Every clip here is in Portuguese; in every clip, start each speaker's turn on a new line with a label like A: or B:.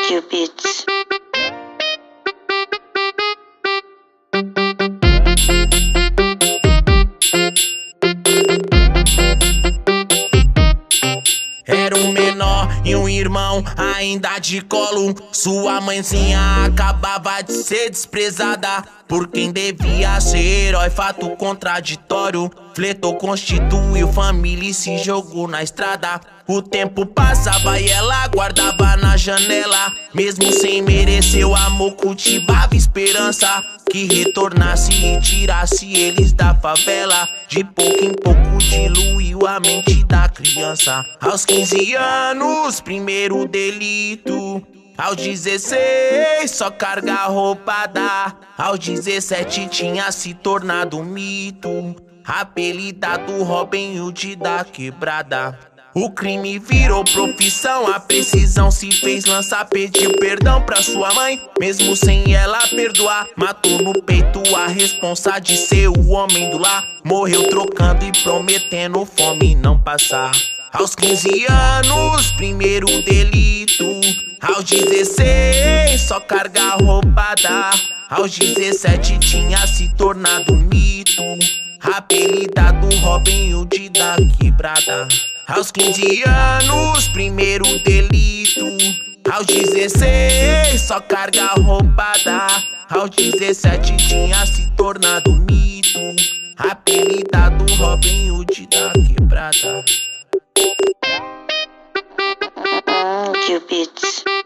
A: Cupid.
B: Era um menor e um irmão ainda de colo. Sua mãezinha acabava de ser desprezada por quem devia ser herói, fato contraditório. Fletou, constituiu família e se jogou na estrada. O tempo passava e ela guardava na janela. Mesmo sem merecer o amor, cultivava esperança que retornasse e tirasse eles da favela. De pouco em pouco diluiu a mente da criança. Aos 15 anos, primeiro delito. Aos 16, só carga roubada. Aos 17 tinha se tornado um mito, apelidado Robin Hood da quebrada. O crime virou profissão, a precisão se fez lançar. Pediu perdão pra sua mãe, mesmo sem ela perdoar. Matou no peito a responsa de ser o homem do lar. Morreu trocando e prometendo fome não passar. Aos 15 anos, primeiro delito. Aos 16, só carga roubada. Aos 17 tinha se tornado um mito, apelidado Robin Hood da quebrada. Aos 15 anos, primeiro delito. Aos 16, só carga roubada. Aos 17 tinha se tornado um mito, apelidado Robin Hood da quebrada.
A: Cupid.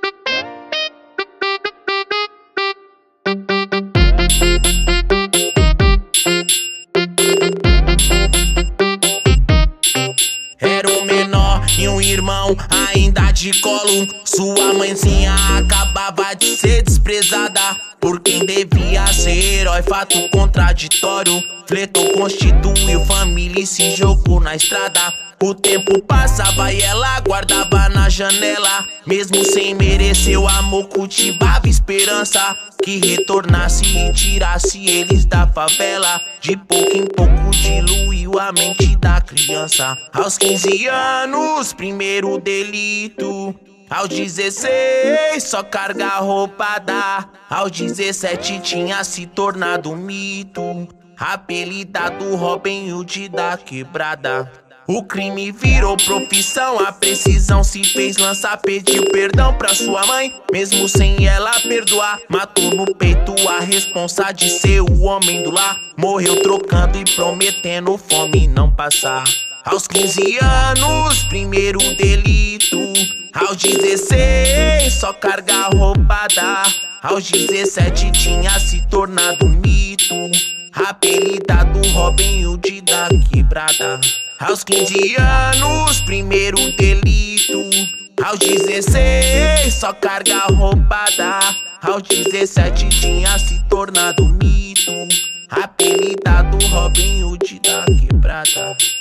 B: Era um menor e um irmão ainda de colo. Sua mãezinha acabava de ser desprezada por quem devia ser herói, fato contraditório. Fletou, constituiu família e se jogou na estrada. O tempo passava e ela guardava na janela. Mesmo sem merecer o amor, cultivava esperança que retornasse e tirasse eles da favela. De pouco em pouco diluiu a mente da criança. Aos 15 anos, primeiro delito. Aos 16, só carga roubada. Aos 17 tinha se tornado um mito, apelidado Robin Hood da quebrada. O crime virou profissão, a precisão se fez lançar. Pediu perdão pra sua mãe, mesmo sem ela perdoar. Matou no peito a responsa de ser o homem do lar. Morreu trocando e prometendo fome não passar. Aos 15 anos, primeiro delito. Aos 16, só carga roubada. Aos 17 tinha se tornado um mito, apelidado Robin Hood da quebrada. Aos 15 anos, primeiro delito. Aos 16, só carga roubada. Aos 17 tinha se tornado um mito, apelidado Robin Hood da quebrada.